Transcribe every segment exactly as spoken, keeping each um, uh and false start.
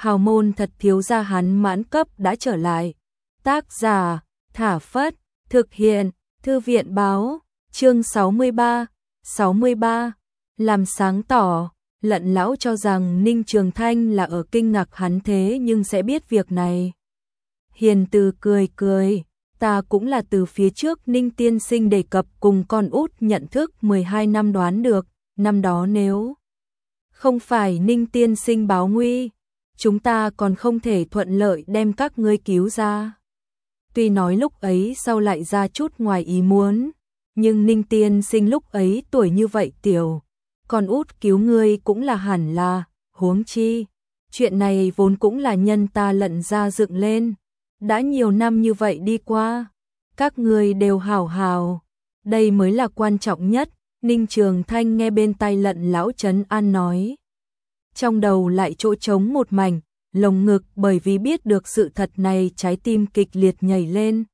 hào môn thật thiếu gia hắn mãn cấp đã trở lại. Tác giả, Thả Phất, thực hiện, Thư viện báo, chương sáu mươi ba, sáu mươi ba, làm sáng tỏ. Lận lão cho rằng Ninh Trường Thanh là ở kinh ngạc hắn thế nhưng sẽ biết việc này. Hiền Từ cười cười, ta cũng là từ phía trước Ninh tiên sinh đề cập cùng con út nhận thức mười hai năm đoán được, năm đó nếu không phải Ninh tiên sinh báo nguy, chúng ta còn không thể thuận lợi đem các ngươi cứu ra. Tuy nói lúc ấy sau lại ra chút ngoài ý muốn, nhưng Ninh tiên sinh lúc ấy tuổi như vậy tiểu, con út cứu ngươi cũng là hẳn là, huống chi. Chuyện này vốn cũng là nhân ta Lận ra dựng lên, đã nhiều năm như vậy đi qua, các ngươi đều hảo hảo, đây mới là quan trọng nhất. Ninh Trường Thanh nghe bên tai Lận lão trấn an nói. Trong đầu lại chỗ trống một mảnh, lồng ngực bởi vì biết được sự thật này trái tim kịch liệt nhảy lên.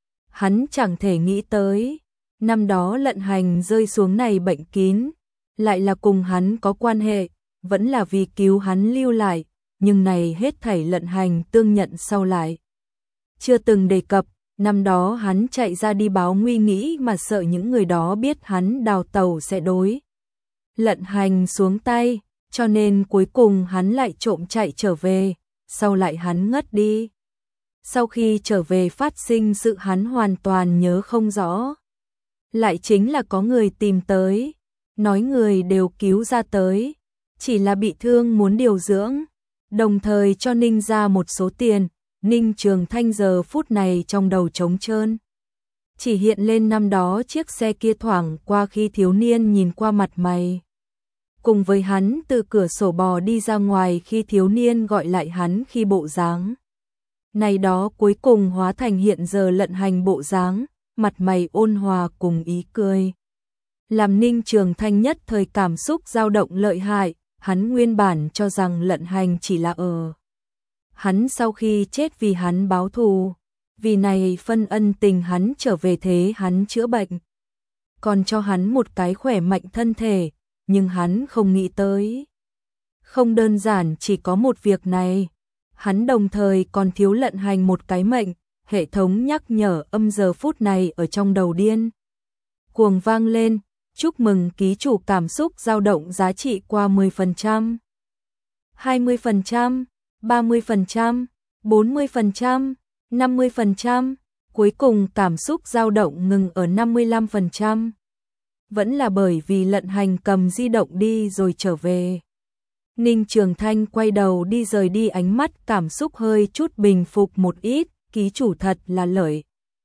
Hắn chẳng thể nghĩ tới, năm đó Lận Hành rơi xuống này bệnh kín, lại là cùng hắn có quan hệ, vẫn là vì cứu hắn lưu lại, nhưng này hết thảy Lận Hành tương nhận sau lại. Chưa từng đề cập, năm đó hắn chạy ra đi báo nguy nghĩ mà sợ những người đó biết hắn đào tẩu sẽ đối Lận Hành xuống tay, cho nên cuối cùng hắn lại trộm chạy trở về, sau lại hắn ngất đi. Sau khi trở về phát sinh sự hắn hoàn toàn nhớ không rõ. Lại chính là có người tìm tới, nói người đều cứu ra tới, chỉ là bị thương muốn điều dưỡng, đồng thời cho Ninh ra một số tiền. Ninh Trường Thanh giờ phút này trong đầu trống trơn, chỉ hiện lên năm đó chiếc xe kia thoảng qua khi thiếu niên nhìn qua mặt mày. Cùng với hắn từ cửa sổ bò đi ra ngoài khi thiếu niên gọi lại hắn khi bộ dáng này đó cuối cùng hóa thành hiện giờ Lận Hành bộ dáng, mặt mày ôn hòa cùng ý cười. Làm Ninh Trường Thanh nhất thời cảm xúc dao động lợi hại, hắn nguyên bản cho rằng Lận Hành chỉ là ở. Hắn sau khi chết vì hắn báo thù, vì này phân ân tình hắn trở về thế hắn chữa bệnh, còn cho hắn một cái khỏe mạnh thân thể, nhưng hắn không nghĩ tới. Không đơn giản chỉ có một việc này, hắn đồng thời còn thiếu Lận Hành một cái mệnh, hệ thống nhắc nhở âm giờ phút này ở trong đầu điên cuồng vang lên, chúc mừng ký chủ cảm xúc dao động giá trị qua mười phần trăm, hai mươi phần trăm, ba mươi phần trăm, bốn mươi phần trăm, năm mươi phần trăm, cuối cùng cảm xúc dao động ngừng ở năm mươi lăm phần trăm. Vẫn là bởi vì Lận Hành cầm di động đi rồi trở về. Ninh Trường Thanh quay đầu đi rời đi, ánh mắt cảm xúc hơi chút bình phục một ít, ký chủ thật là lợi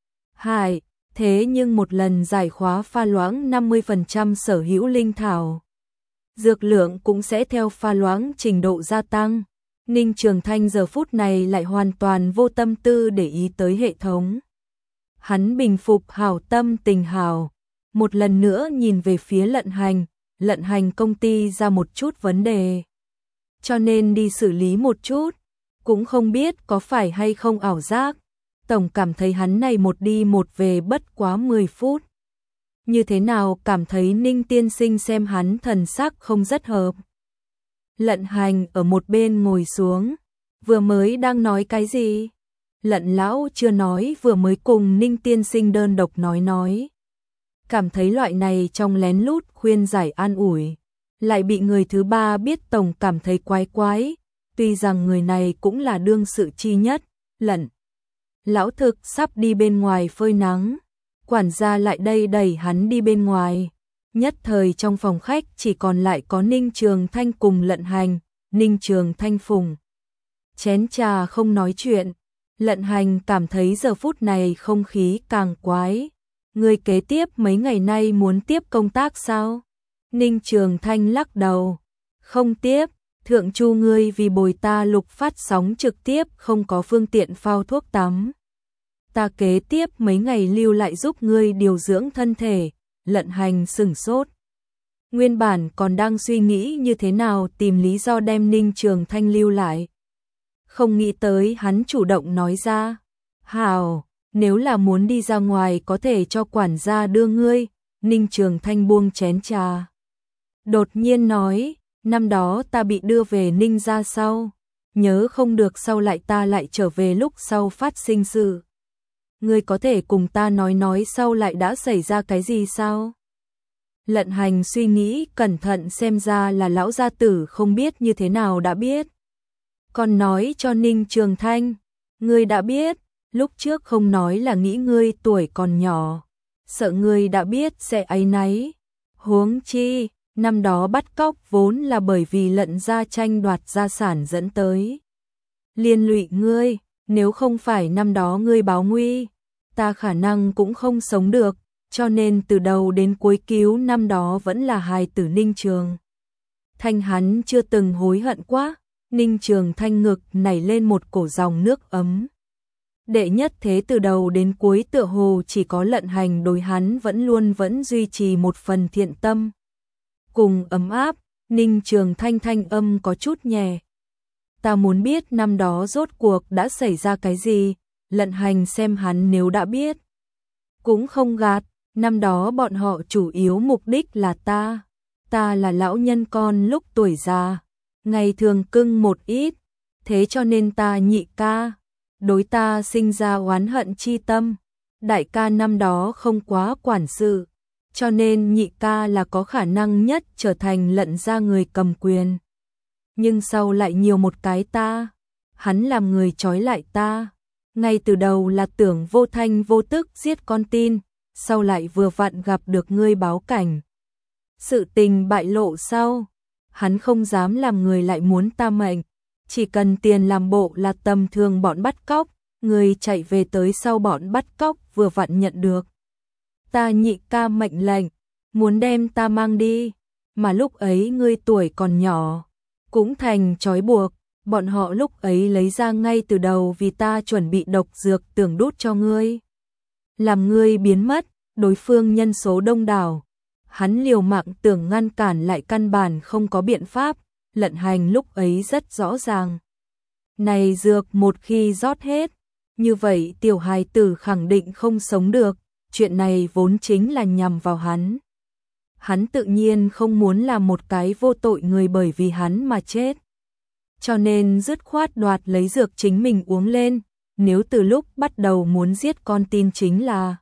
hại, thế nhưng một lần giải khóa pha loãng năm mươi phần trăm sở hữu linh thảo. Dược lượng cũng sẽ theo pha loãng trình độ gia tăng. Ninh Trường Thanh giờ phút này lại hoàn toàn vô tâm tư để ý tới hệ thống. Hắn bình phục hảo tâm tình hảo, một lần nữa nhìn về phía Lận Hành, Lận Hành công ty ra một chút vấn đề, cho nên đi xử lý một chút, cũng không biết có phải hay không ảo giác, tổng cảm thấy hắn này một đi một về bất quá mười phút. Như thế nào cảm thấy Ninh tiên sinh xem hắn thần sắc không rất hợp. Lận Hành ở một bên ngồi xuống, vừa mới đang nói cái gì? Lận lão chưa nói vừa mới cùng Ninh tiên sinh đơn độc nói nói. Cảm thấy loại này trong lén lút khuyên giải an ủi, lại bị người thứ ba biết tổng cảm thấy quái quái, tuy rằng người này cũng là đương sự chi nhất. Lận lão thực sắp đi bên ngoài phơi nắng, quản gia lại đây đẩy hắn đi bên ngoài. Nhất thời trong phòng khách chỉ còn lại có Ninh Trường Thanh cùng Lận Hành. Ninh Trường Thanh phùng chén trà không nói chuyện. Lận Hành cảm thấy giờ phút này không khí càng quái. Người kế tiếp mấy ngày nay muốn tiếp công tác sao? Ninh Trường Thanh lắc đầu. Không tiếp, thượng chu ngươi vì bồi ta lục phát sóng trực tiếp không có phương tiện phao thuốc tắm. Ta kế tiếp mấy ngày lưu lại giúp ngươi điều dưỡng thân thể. Lận Hành sửng sốt. Nguyên bản còn đang suy nghĩ như thế nào tìm lý do đem Ninh Trường Thanh lưu lại. Không nghĩ tới hắn chủ động nói ra. Hào, nếu là muốn đi ra ngoài có thể cho quản gia đưa ngươi. Ninh Trường Thanh buông chén trà. Đột nhiên nói, năm đó ta bị đưa về Ninh gia sau. nhớ không được sau lại ta lại trở về lúc sau phát sinh sự. Ngươi có thể cùng ta nói nói sau lại đã xảy ra cái gì sao? Lận Hành suy nghĩ cẩn thận xem ra là lão gia tử không biết như thế nào đã biết. Còn nói cho Ninh Trường Thanh, ngươi đã biết, lúc trước không nói là nghĩ ngươi tuổi còn nhỏ, sợ ngươi đã biết sẽ áy náy. Huống chi, năm đó bắt cóc vốn là bởi vì Lận gia tranh đoạt gia sản dẫn tới. Liên lụy ngươi, nếu không phải năm đó ngươi báo nguy, ta khả năng cũng không sống được, cho nên từ đầu đến cuối cứu năm đó vẫn là hài tử Ninh Trường Thanh. Hắn chưa từng hối hận quá. Ninh Trường Thanh ngực nảy lên một cổ dòng nước ấm. Đệ nhất thế từ đầu đến cuối tựa hồ chỉ có Lận Hành đối hắn vẫn luôn vẫn duy trì một phần thiện tâm. Cùng ấm áp, Ninh Trường Thanh thanh âm có chút nhẹ. Ta muốn biết năm đó rốt cuộc đã xảy ra cái gì. Lận Hành xem hắn nếu đã biết, cũng không gạt, năm đó bọn họ chủ yếu mục đích là ta. Ta là lão nhân con lúc tuổi già, ngày thường cưng một ít, thế cho nên ta nhị ca, đối ta sinh ra oán hận chi tâm. Đại ca năm đó không quá quản sự, cho nên nhị ca là có khả năng nhất trở thành Lận gia người cầm quyền. Nhưng sau lại nhiều một cái ta, hắn làm người trói lại ta. Ngay từ đầu là tưởng vô thanh vô tức giết con tin, sau lại vừa vặn gặp được ngươi báo cảnh. Sự tình bại lộ sau, hắn không dám làm người lại muốn ta mệnh, chỉ cần tiền làm bộ là tầm thường bọn bắt cóc, người chạy về tới sau bọn bắt cóc vừa vặn nhận được. Ta nhị ca mệnh lệnh, muốn đem ta mang đi, mà lúc ấy ngươi tuổi còn nhỏ, cũng thành trói buộc, bọn họ lúc ấy lấy ra ngay từ đầu vì ta chuẩn bị độc dược tưởng đút cho ngươi. Làm ngươi biến mất, đối phương nhân số đông đảo. Hắn liều mạng tưởng ngăn cản lại căn bản không có biện pháp, Lận Hành lúc ấy rất rõ ràng. Này dược một khi rót hết, như vậy tiểu hài tử khẳng định không sống được, chuyện này vốn chính là nhằm vào hắn. Hắn tự nhiên không muốn làm một cái vô tội người bởi vì hắn mà chết. Cho nên dứt khoát đoạt lấy dược chính mình uống lên, nếu từ lúc bắt đầu muốn giết con tin chính là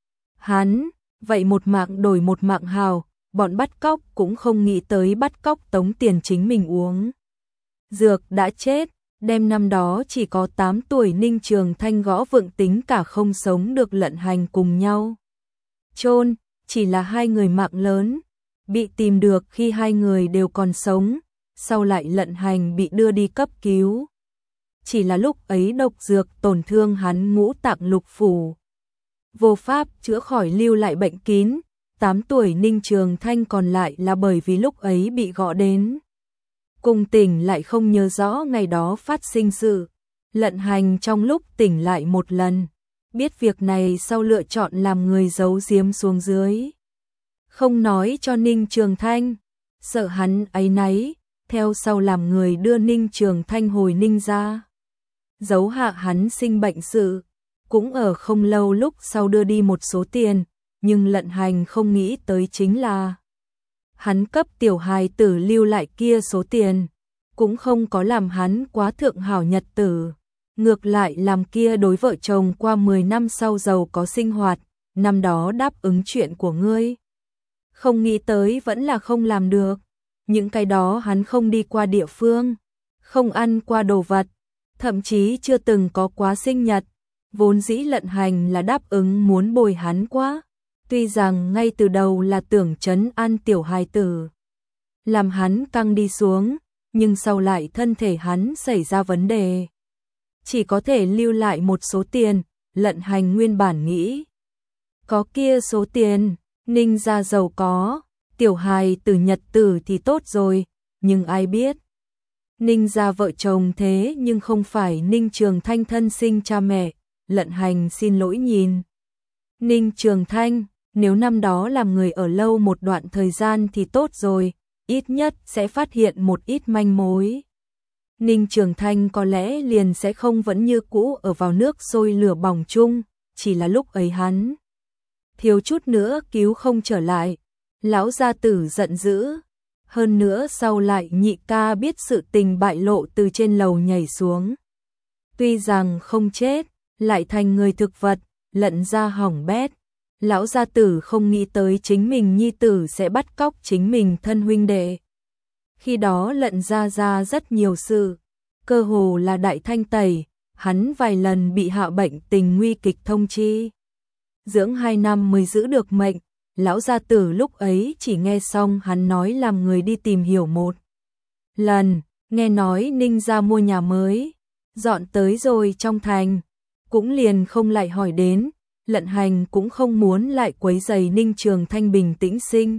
hắn, vậy một mạng đổi một mạng hào, bọn bắt cóc cũng không nghĩ tới bắt cóc tống tiền chính mình uống. Dược đã chết, đem năm đó chỉ có tám tuổi Ninh Trường Thanh gõ vượng tính cả không sống được Lận Hành cùng nhau chôn, chỉ là hai người mạng lớn, bị tìm được khi hai người đều còn sống, sau lại Lận Hành bị đưa đi cấp cứu. Chỉ là lúc ấy độc dược tổn thương hắn ngũ tạng lục phủ, vô pháp chữa khỏi lưu lại bệnh kín. Tám tuổi Ninh Trường Thanh còn lại là bởi vì lúc ấy bị gõ đến cùng tỉnh lại không nhớ rõ ngày đó phát sinh sự. Lận Hành trong lúc tỉnh lại một lần, biết việc này sau lựa chọn làm người giấu giếm xuống dưới, không nói cho Ninh Trường Thanh, sợ hắn áy náy, theo sau làm người đưa Ninh Trường Thanh hồi Ninh gia, giấu hạ hắn sinh bệnh sự. Cũng ở không lâu lúc sau đưa đi một số tiền, nhưng Lận Hành không nghĩ tới chính là hắn cấp tiểu hài tử lưu lại kia số tiền, cũng không có làm hắn quá thượng hảo nhật tử, ngược lại làm kia đối vợ chồng qua mười năm sau giàu có sinh hoạt, năm đó đáp ứng chuyện của ngươi. Không nghĩ tới vẫn là không làm được, những cái đó hắn không đi qua địa phương, không ăn qua đồ vật, thậm chí chưa từng có quá sinh nhật. Vốn dĩ Lận Hành là đáp ứng muốn bồi hắn quá, tuy rằng ngay từ đầu là tưởng trấn an tiểu hài tử, làm hắn căng đi xuống, nhưng sau lại thân thể hắn xảy ra vấn đề, chỉ có thể lưu lại một số tiền. Lận Hành nguyên bản nghĩ, có kia số tiền, Ninh gia giàu có, tiểu hài tử nhật tử thì tốt rồi, nhưng ai biết, Ninh gia vợ chồng thế nhưng không phải Ninh Trường Thanh thân sinh cha mẹ. Lận Hành xin lỗi nhìn Ninh Trường Thanh, nếu năm đó làm người ở lâu một đoạn thời gian thì tốt rồi, ít nhất sẽ phát hiện một ít manh mối. Ninh Trường Thanh có lẽ liền sẽ không vẫn như cũ ở vào nước sôi lửa bỏng chung, chỉ là lúc ấy hắn thiếu chút nữa cứu không trở lại. Lão gia tử giận dữ, Hơn nữa sau lại nhị ca biết sự tình bại lộ từ trên lầu nhảy xuống. Tuy rằng không chết, lại thành người thực vật, lận ra hỏng bét. Lão gia tử không nghĩ tới chính mình nhi tử sẽ bắt cóc chính mình thân huynh đệ. Khi đó lận ra ra rất nhiều sự, cơ hồ là đại thanh tẩy, hắn vài lần bị hạ bệnh tình nguy kịch thông chi. Dưỡng hai năm mới giữ được mệnh, lão gia tử lúc ấy chỉ nghe xong hắn nói làm người đi tìm hiểu một lần, nghe nói Ninh gia mua nhà mới, dọn tới rồi trong thành, cũng liền không lại hỏi đến, Lận Hành cũng không muốn lại quấy rầy Ninh Trường Thanh bình tĩnh sinh.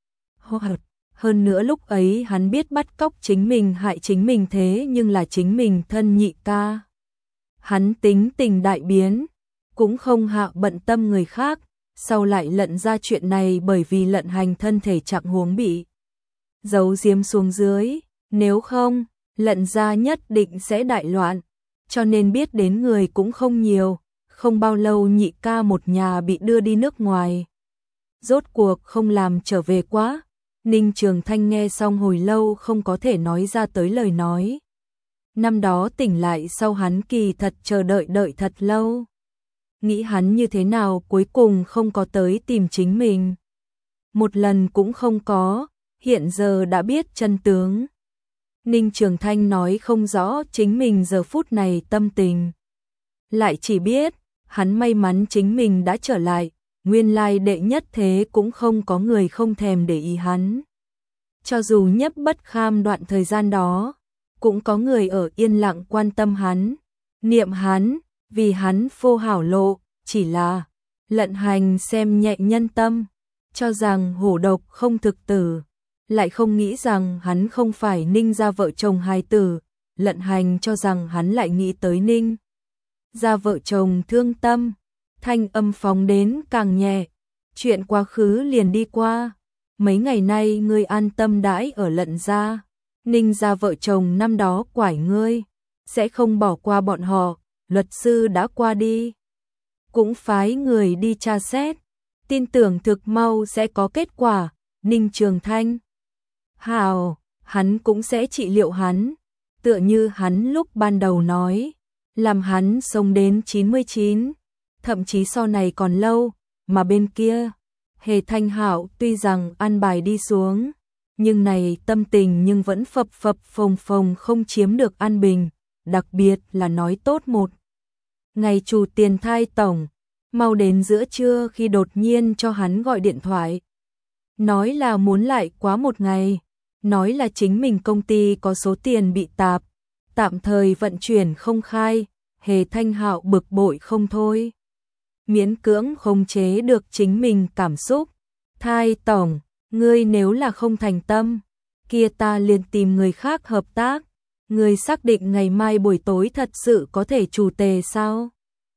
Hơn nữa lúc ấy hắn biết bắt cóc chính mình hại chính mình thế nhưng là chính mình thân nhị ca. Hắn tính tình đại biến, cũng không hạ bận tâm người khác, sau lại lận ra chuyện này bởi vì Lận Hành thân thể trạng huống bị giấu giếm xuống dưới, nếu không, lận ra nhất định sẽ đại loạn, cho nên biết đến người cũng không nhiều, không bao lâu nhị ca một nhà bị đưa đi nước ngoài. Rốt cuộc không làm trở về quá, Ninh Trường Thanh nghe xong hồi lâu không có thể nói ra tới lời nói. Năm đó tỉnh lại sau hắn kỳ thật chờ đợi đợi thật lâu. Nghĩ hắn như thế nào cuối cùng không có tới tìm chính mình. Một lần cũng không có, hiện giờ đã biết chân tướng. Ninh Trường Thanh nói không rõ chính mình giờ phút này tâm tình. Lại chỉ biết, hắn may mắn chính mình đã trở lại, nguyên lai đệ nhất thế cũng không có người không thèm để ý hắn. Cho dù nhấp bất kham đoạn thời gian đó, cũng có người ở yên lặng quan tâm hắn, niệm hắn, vì hắn phô hảo lộ, chỉ là Lận Hành xem nhẹ nhân tâm, cho rằng hổ độc không thực tử, lại không nghĩ rằng hắn không phải Ninh gia vợ chồng hài tử, Lận Hành cho rằng hắn lại nghĩ tới Ninh gia vợ chồng thương tâm, thanh âm phóng đến càng nhẹ, chuyện quá khứ liền đi qua, mấy ngày nay ngươi an tâm đãi ở Lận gia, Ninh gia vợ chồng năm đó quải ngươi, sẽ không bỏ qua bọn họ, luật sư đã qua đi, cũng phái người đi tra xét, tin tưởng thực mau sẽ có kết quả, Ninh Trường Thanh. Hào, hắn cũng sẽ trị liệu hắn, tựa như hắn lúc ban đầu nói, làm hắn sống đến chín mươi chín, thậm chí sau này còn lâu, mà bên kia, Hề Thanh Hạo tuy rằng ăn bài đi xuống, nhưng này tâm tình nhưng vẫn phập phập phồng phồng không chiếm được an bình, đặc biệt là nói tốt một. Ngày chủ tiền thai tổng, mau đến giữa trưa khi đột nhiên cho hắn gọi điện thoại. Nói là muốn lại quá một ngày, nói là chính mình công ty có số tiền bị tạp, tạm thời vận chuyển không khai, Hề Thanh Hạo bực bội không thôi. Miễn cưỡng không chế được chính mình cảm xúc. Thai tổng, ngươi nếu là không thành tâm, kia ta liền tìm người khác hợp tác. Ngươi xác định ngày mai buổi tối thật sự có thể chủ tề sao?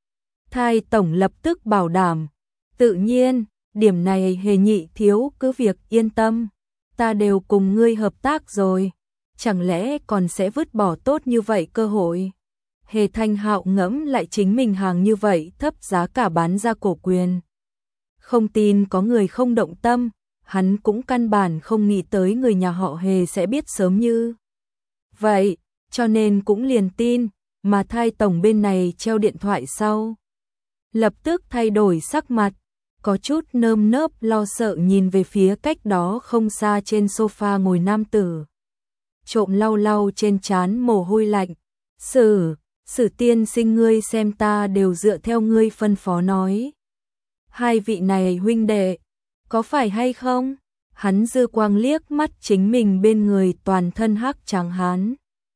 Thai tổng lập tức bảo đảm. Tự nhiên, điểm này Hề nhị thiếu cứ việc yên tâm. Ta đều cùng ngươi hợp tác rồi. Chẳng lẽ còn sẽ vứt bỏ tốt như vậy cơ hội? Hề Thanh Hạo ngẫm lại chính mình hàng như vậy thấp giá cả bán ra cổ quyền. Không tin có người không động tâm, hắn cũng căn bản không nghĩ tới người nhà họ Hề sẽ biết sớm như vậy, cho nên cũng liền tin, mà Thai tổng bên này treo điện thoại sau. Lập tức thay đổi sắc mặt, có chút nơm nớp lo sợ nhìn về phía cách đó không xa trên sofa ngồi nam tử. Trộm lau lau trên trán mồ hôi lạnh, Sử, Sử tiên sinh ngươi xem ta đều dựa theo ngươi phân phó nói. Hai vị này huynh đệ, có phải hay không? Hắn dư quang liếc mắt chính mình bên người toàn thân hắc trắng hán.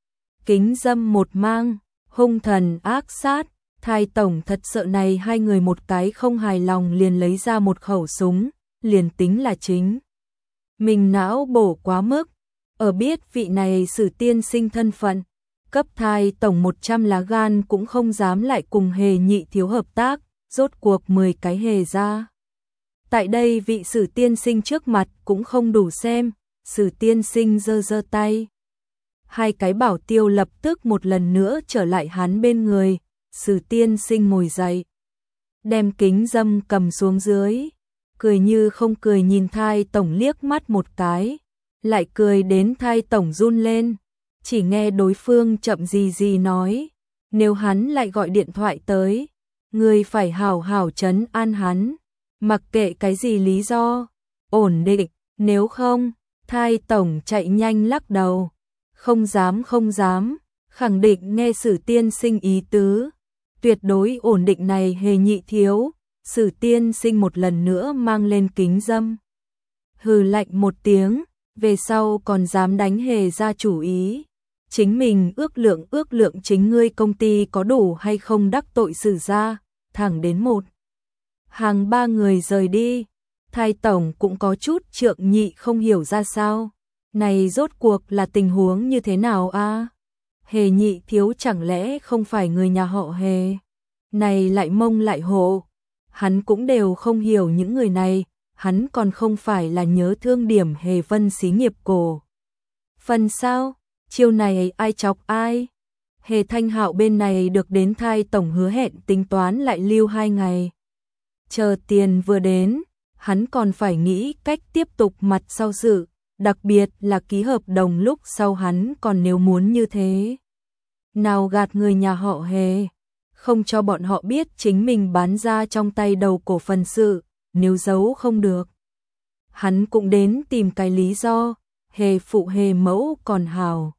Kính dâm một mang, hung thần ác sát, Thai tổng thật sợ này hai người một cái không hài lòng liền lấy ra một khẩu súng, liền tính là chính. Mình não bổ quá mức, ở biết vị này Sử tiên sinh thân phận, cấp Thai tổng một trăm lá gan cũng không dám lại cùng Hề nhị thiếu hợp tác, rốt cuộc mười cái Hề ra. Tại đây vị Sử tiên sinh trước mặt cũng không đủ xem, Sử tiên sinh giơ giơ tay. Hai cái bảo tiêu lập tức một lần nữa trở lại hắn bên người, Sử tiên sinh ngồi dậy, đem kính dâm cầm xuống dưới, cười như không cười nhìn Thai tổng liếc mắt một cái, lại cười đến thai tổng run lên, chỉ nghe đối phương chậm gì gì nói, nếu hắn lại gọi điện thoại tới, người phải hảo hảo trấn an hắn, mặc kệ cái gì lý do, ổn định, nếu không, thai tổng chạy nhanh lắc đầu, không dám không dám, khẳng định nghe Sử tiên sinh ý tứ, tuyệt đối ổn định này hề nhị thiếu, Sử tiên sinh một lần nữa mang lên kính dâm. Hừ lạnh một tiếng, về sau còn dám đánh hề ra chủ ý. Chính mình ước lượng ước lượng chính ngươi công ty có đủ hay không đắc tội Sử gia, thẳng đến một. Hàng ba người rời đi, thai tổng cũng có chút trượng nhị không hiểu ra sao. Này rốt cuộc là tình huống như thế nào a? Hề nhị thiếu chẳng lẽ không phải người nhà họ Hề? Này lại mông lại hộ. Hắn cũng đều không hiểu những người này, hắn còn không phải là nhớ thương điểm Hề Vân xí nghiệp cổ. Phần sao? Chiêu này ai chọc ai? Hề Thanh Hạo bên này được đến thai tổng hứa hẹn tính toán lại lưu hai ngày. Chờ tiền vừa đến, hắn còn phải nghĩ cách tiếp tục mặt sau sự, đặc biệt là ký hợp đồng lúc sau hắn còn nếu muốn như thế. Nào gạt người nhà họ Hề, không cho bọn họ biết chính mình bán ra trong tay đầu cổ phần sự, nếu giấu không được. Hắn cũng đến tìm cái lý do, Hề phụ Hề mẫu còn hảo.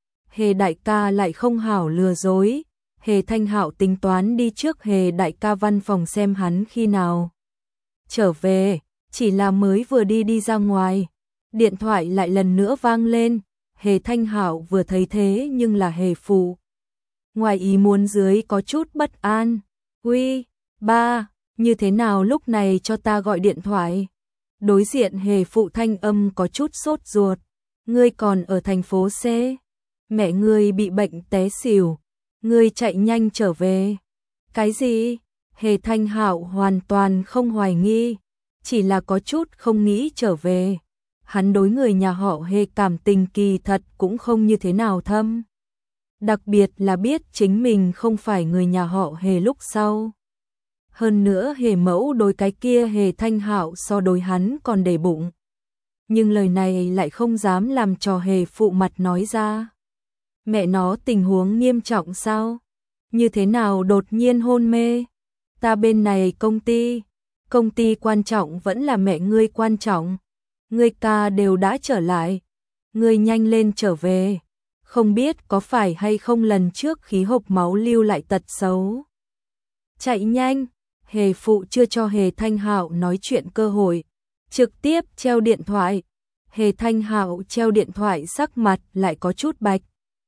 Hề đại ca lại không hảo lừa dối, Hề Thanh Hạo tính toán đi trước Hề đại ca văn phòng xem hắn khi nào trở về, chỉ là mới vừa đi đi ra ngoài, điện thoại lại lần nữa vang lên, Hề Thanh Hạo vừa thấy thế nhưng là Hề phụ. Ngoài ý muốn dưới có chút bất an, "Uy, ba, như thế nào lúc này cho ta gọi điện thoại?" Đối diện Hề phụ thanh âm có chút sốt ruột, "Ngươi còn ở thành phố C, mẹ ngươi bị bệnh té xỉu, ngươi chạy nhanh trở về." "Cái gì?" Hề Thanh Hạo hoàn toàn không hoài nghi, chỉ là có chút không nghĩ trở về. Hắn đối người nhà họ Hề cảm tình kỳ thật cũng không như thế nào thâm. Đặc biệt là biết chính mình không phải người nhà họ Hề lúc sau. Hơn nữa Hề mẫu đối cái kia Hề Thanh Hạo so đối hắn còn để bụng. Nhưng lời này lại không dám làm cho Hề phụ mặt nói ra. Mẹ nó tình huống nghiêm trọng sao? Như thế nào đột nhiên hôn mê? Ta bên này công ty, công ty quan trọng vẫn là mẹ ngươi quan trọng. Ngươi ca đều đã trở lại, ngươi nhanh lên trở về. Không biết có phải hay không lần trước khí hộc máu lưu lại tật xấu. Chạy nhanh, Hề phụ chưa cho Hề Thanh Hạo nói chuyện cơ hội, trực tiếp treo điện thoại. Hề Thanh Hạo treo điện thoại sắc mặt lại có chút bạch.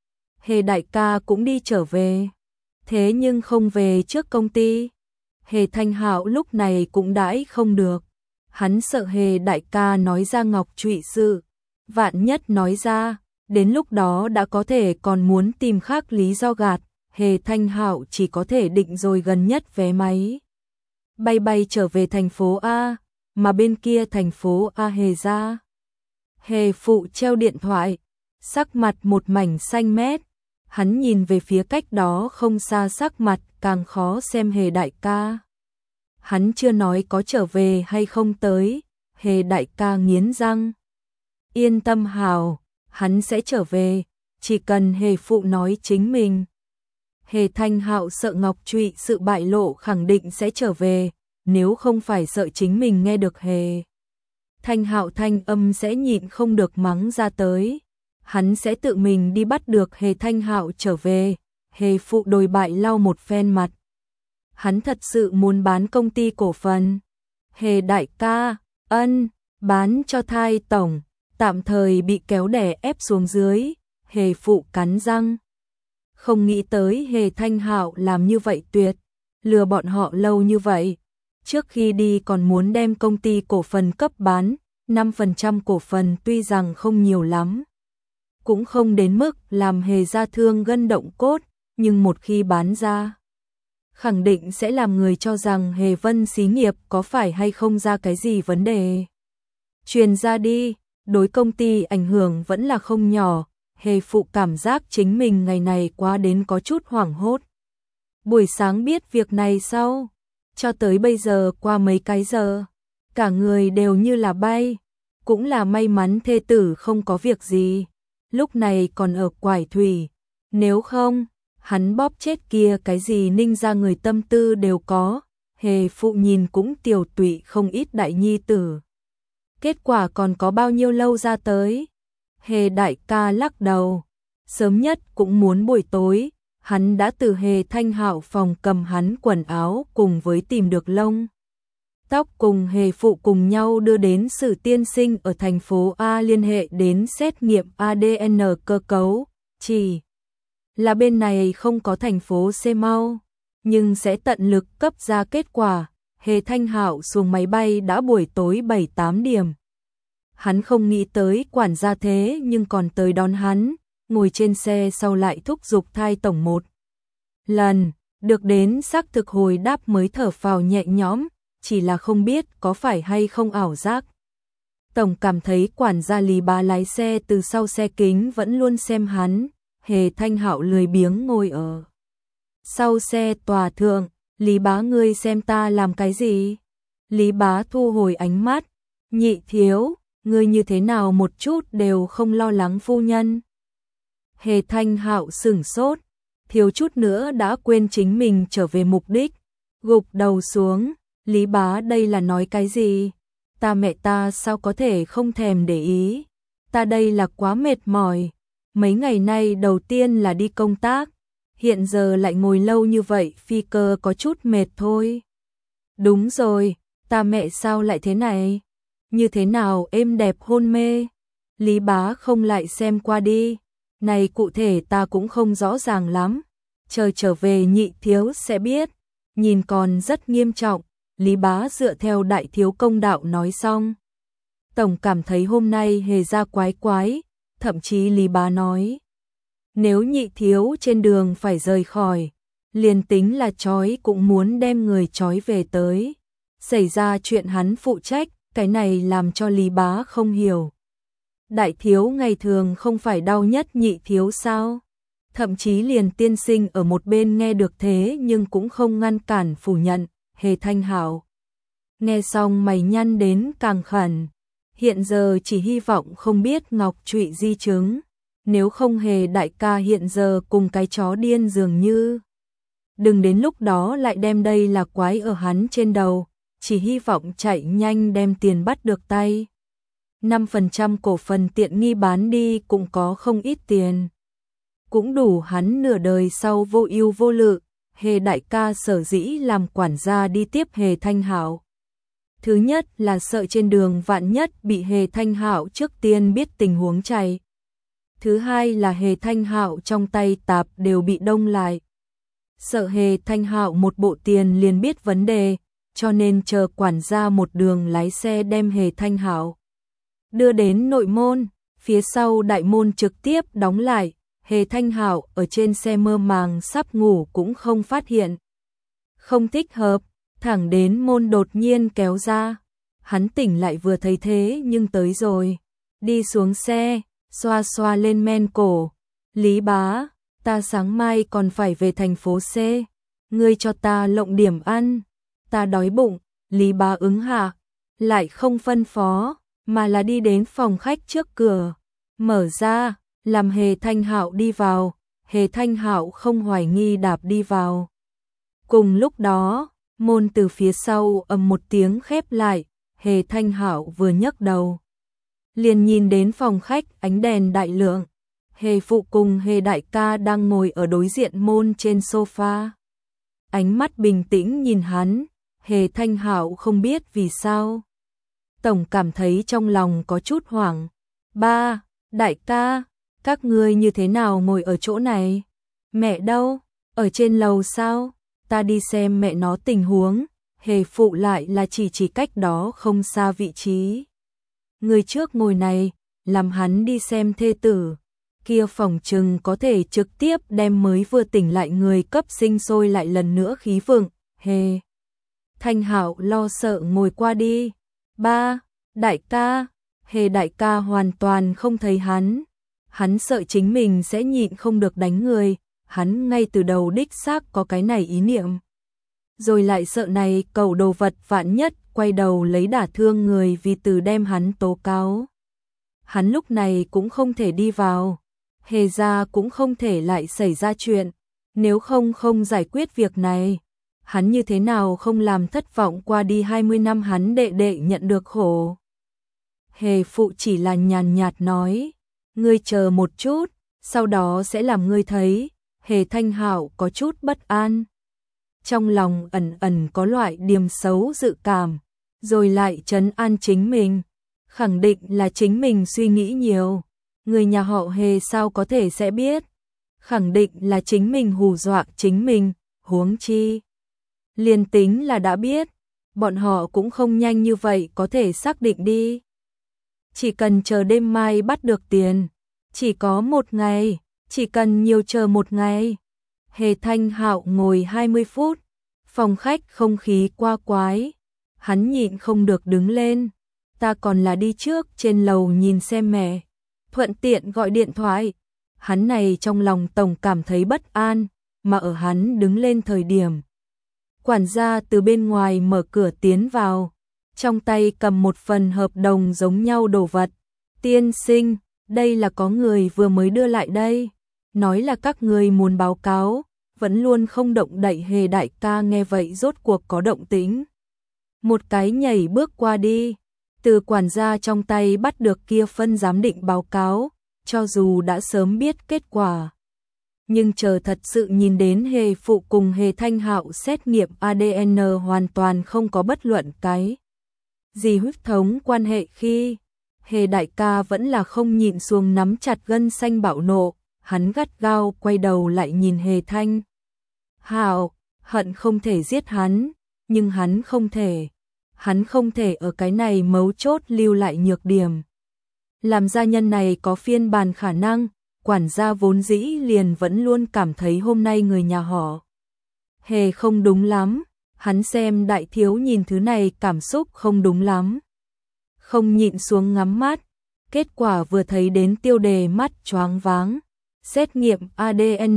Hề đại ca cũng đi trở về, thế nhưng không về trước công ty. Hề Thanh Hạo lúc này cũng đãi không được, hắn sợ Hề đại ca nói ra ngọc trụy sự, vạn nhất nói ra, đến lúc đó đã có thể còn muốn tìm khác lý do gạt, Hề Thanh Hạo chỉ có thể định rồi gần nhất vé máy bay bay trở về thành phố A, mà bên kia thành phố A Hề ra. Hề phụ treo điện thoại, sắc mặt một mảnh xanh mét, hắn nhìn về phía cách đó không xa, sắc mặt càng khó xem Hề đại ca. Hắn chưa nói có trở về hay không tới, Hề đại ca nghiến răng. Yên tâm hào, hắn sẽ trở về, chỉ cần Hề phụ nói chính mình. Hề Thanh Hạo sợ ngọc trụy sự bại lộ khẳng định sẽ trở về, nếu không phải sợ chính mình nghe được Hề Thanh Hạo thanh âm sẽ nhịn không được mắng ra tới. Hắn sẽ tự mình đi bắt được Hề Thanh Hạo trở về. Hề phụ đồi bại lau một phen mặt. Hắn thật sự muốn bán công ty cổ phần. Hề đại ca, ân, bán cho thai tổng, tạm thời bị kéo đè ép xuống dưới. Hề phụ cắn răng. Không nghĩ tới Hề Thanh Hạo làm như vậy tuyệt, lừa bọn họ lâu như vậy. Trước khi đi còn muốn đem công ty cổ phần cấp bán, năm phần trăm cổ phần tuy rằng không nhiều lắm, cũng không đến mức làm Hề gia thương gân động cốt, nhưng một khi bán ra, khẳng định sẽ làm người cho rằng Hề Vân xí nghiệp có phải hay không ra cái gì vấn đề. Truyền ra đi, đối công ty ảnh hưởng vẫn là không nhỏ. Hề phụ cảm giác chính mình ngày này quá đến có chút hoảng hốt. Buổi sáng biết việc này sau, cho tới bây giờ qua mấy cái giờ, cả người đều như là bay. cũng là may mắn thê tử không có việc gì, lúc này còn ở Quải Thủy, nếu không, hắn bóp chết kia cái gì Ninh ra người tâm tư đều có, Hề phụ nhìn cũng tiều tụy không ít đại nhi tử. Kết quả còn có bao nhiêu lâu ra tới? Hề đại ca lắc đầu, sớm nhất cũng muốn buổi tối, hắn đã từ Hề Thanh Hạo phòng cầm hắn quần áo cùng với tìm được lông tóc cùng Hề phụ cùng nhau đưa đến Sử tiên sinh ở thành phố A liên hệ đến xét nghiệm a đê en cơ cấu, chỉ là bên này không có thành phố C mau, nhưng sẽ tận lực cấp ra kết quả. Hề Thanh Hạo xuống máy bay đã buổi tối bảy tám điểm. Hắn không nghĩ tới quản gia thế nhưng còn tới đón hắn, ngồi trên xe sau lại thúc giục thai tổng một lần, được đến xác thực hồi đáp mới thở phào nhẹ nhõm, chỉ là không biết có phải hay không ảo giác. Tổng cảm thấy quản gia Lý Bá lái xe từ sau xe kính vẫn luôn xem hắn, Hề Thanh Hạo lười biếng ngồi ở sau xe tòa thượng, Lý Bá ngươi xem ta làm cái gì? Lý Bá thu hồi ánh mắt, nhị thiếu, ngươi như thế nào một chút đều không lo lắng phu nhân. Hề Thanh Hạo sửng sốt, thiếu chút nữa đã quên chính mình trở về mục đích, gục đầu xuống, Lý Bá đây là nói cái gì? Ta mẹ ta sao có thể không thèm để ý? Ta đây là quá mệt mỏi, mấy ngày nay đầu tiên là đi công tác, hiện giờ lại ngồi lâu như vậy phi cơ có chút mệt thôi. Đúng rồi, ta mẹ sao lại thế này? Như thế nào êm đẹp hôn mê? Lý Bá không lại xem qua đi, này cụ thể ta cũng không rõ ràng lắm, chờ trở về nhị thiếu sẽ biết, nhìn còn rất nghiêm trọng. Lý Bá dựa theo đại thiếu công đạo nói xong. Tổng cảm thấy hôm nay Hề ra quái quái, thậm chí Lý Bá nói. Nếu nhị thiếu trên đường phải rời khỏi, liền tính là trói cũng muốn đem người trói về tới. Xảy ra chuyện hắn phụ trách, cái này làm cho Lý Bá không hiểu. Đại thiếu ngày thường không phải đau nhất nhị thiếu sao? Thậm chí liền tiên sinh ở một bên nghe được thế nhưng cũng không ngăn cản phủ nhận. Hề Thanh Hạo nghe xong mày nhăn đến càng khẩn, hiện giờ chỉ hy vọng không biết Ngọc Trụy di chứng, nếu không Hề đại ca hiện giờ cùng cái chó điên dường như. Đừng đến lúc đó lại đem đây là quái ở hắn trên đầu, chỉ hy vọng chạy nhanh đem tiền bắt được tay. năm phần trăm cổ phần tiện nghi bán đi cũng có không ít tiền, cũng đủ hắn nửa đời sau vô ưu vô lự. Hề đại ca sở dĩ làm quản gia đi tiếp Hề Thanh Hạo. Thứ nhất là sợ trên đường vạn nhất bị Hề Thanh Hạo trước tiên biết tình huống chạy. Thứ hai là Hề Thanh Hạo trong tay tạp đều bị đông lại. Sợ Hề Thanh Hạo một bộ tiền liền biết vấn đề, cho nên chờ quản gia một đường lái xe đem Hề Thanh Hạo đưa đến nội môn, phía sau đại môn trực tiếp đóng lại. Hề Thanh Hạo ở trên xe mơ màng sắp ngủ cũng không phát hiện. Không thích hợp, thẳng đến môn đột nhiên kéo ra. Hắn tỉnh lại vừa thấy thế nhưng tới rồi. Đi xuống xe, xoa xoa lên men cổ. Lý Bá, ta sáng mai còn phải về thành phố C. Ngươi cho ta lộng điểm ăn. Ta đói bụng, Lý Bá ứng hạ. Lại không phân phó, mà là đi đến phòng khách trước cửa. Mở ra. Làm Hề Thanh Hạo đi vào, Hề Thanh Hạo không hoài nghi đạp đi vào. Cùng lúc đó, môn từ phía sau ầm một tiếng khép lại, Hề Thanh Hạo vừa nhấc đầu, liền nhìn đến phòng khách ánh đèn đại lượng, Hề phụ cùng Hề đại ca đang ngồi ở đối diện môn trên sofa. Ánh mắt bình tĩnh nhìn hắn, Hề Thanh Hạo không biết vì sao. Tổng cảm thấy trong lòng có chút hoảng. Ba, đại ca, các ngươi như thế nào ngồi ở chỗ này? Mẹ đâu? Ở trên lầu sao? Ta đi xem mẹ nó tình huống. Hề phụ lại là chỉ chỉ cách đó không xa vị trí. Người trước ngồi này, làm hắn đi xem thê tử. Kia phòng trừng có thể trực tiếp đem mới vừa tỉnh lại người cấp sinh sôi lại lần nữa khí vượng. Hề Thanh Hạo lo sợ ngồi qua đi. Ba, đại ca. Hề đại ca hoàn toàn không thấy hắn. Hắn sợ chính mình sẽ nhịn không được đánh người, hắn ngay từ đầu đích xác có cái này ý niệm. Rồi lại sợ này cầu đồ vật vạn nhất quay đầu lấy đả thương người vì từ đem hắn tố cáo. Hắn lúc này cũng không thể đi vào, Hề gia cũng không thể lại xảy ra chuyện, nếu không không giải quyết việc này, hắn như thế nào không làm thất vọng qua đi hai mươi năm hắn đệ đệ nhận được khổ. Hề phụ chỉ là nhàn nhạt nói, ngươi chờ một chút, sau đó sẽ làm ngươi thấy. Hề Thanh Hạo có chút bất an. Trong lòng ẩn ẩn có loại điềm xấu dự cảm, rồi lại trấn an chính mình, khẳng định là chính mình suy nghĩ nhiều. Người nhà họ Hề sao có thể sẽ biết, khẳng định là chính mình hù dọa chính mình, huống chi. Liền tính là đã biết, bọn họ cũng không nhanh như vậy có thể xác định đi. Chỉ cần chờ đêm mai bắt được tiền, chỉ có một ngày, chỉ cần nhiều chờ một ngày. Hề Thanh Hạo ngồi hai mươi phút, phòng khách không khí qua quái, hắn nhịn không được đứng lên, ta còn là đi trước trên lầu nhìn xem mẹ, thuận tiện gọi điện thoại. Hắn này trong lòng tổng cảm thấy bất an, mà ở hắn đứng lên thời điểm. Quản gia từ bên ngoài mở cửa tiến vào, trong tay cầm một phần hợp đồng giống nhau đồ vật. Tiên sinh, đây là có người vừa mới đưa lại đây, nói là các người muốn báo cáo, vẫn luôn không động đậy. Hề đại ca nghe vậy rốt cuộc có động tĩnh. Một cái nhảy bước qua đi, từ quản gia trong tay bắt được kia phân giám định báo cáo, cho dù đã sớm biết kết quả. Nhưng chờ thật sự nhìn đến Hề phụ cùng Hề Thanh Hạo xét nghiệm a đê en hoàn toàn không có bất luận cái gì huyết thống quan hệ khi, Hề đại ca vẫn là không nhịn xuống nắm chặt gân xanh bạo nộ, hắn gắt gao quay đầu lại nhìn Hề Thanh Hạo, hận không thể giết hắn, nhưng hắn không thể, hắn không thể ở cái này mấu chốt lưu lại nhược điểm. Làm gia nhân này có phiên bản khả năng, quản gia vốn dĩ liền vẫn luôn cảm thấy hôm nay người nhà họ Hề không đúng lắm, hắn xem đại thiếu nhìn thứ này cảm xúc không đúng lắm. Không nhịn xuống ngắm mắt, kết quả vừa thấy đến tiêu đề mắt choáng váng, xét nghiệm a đê en,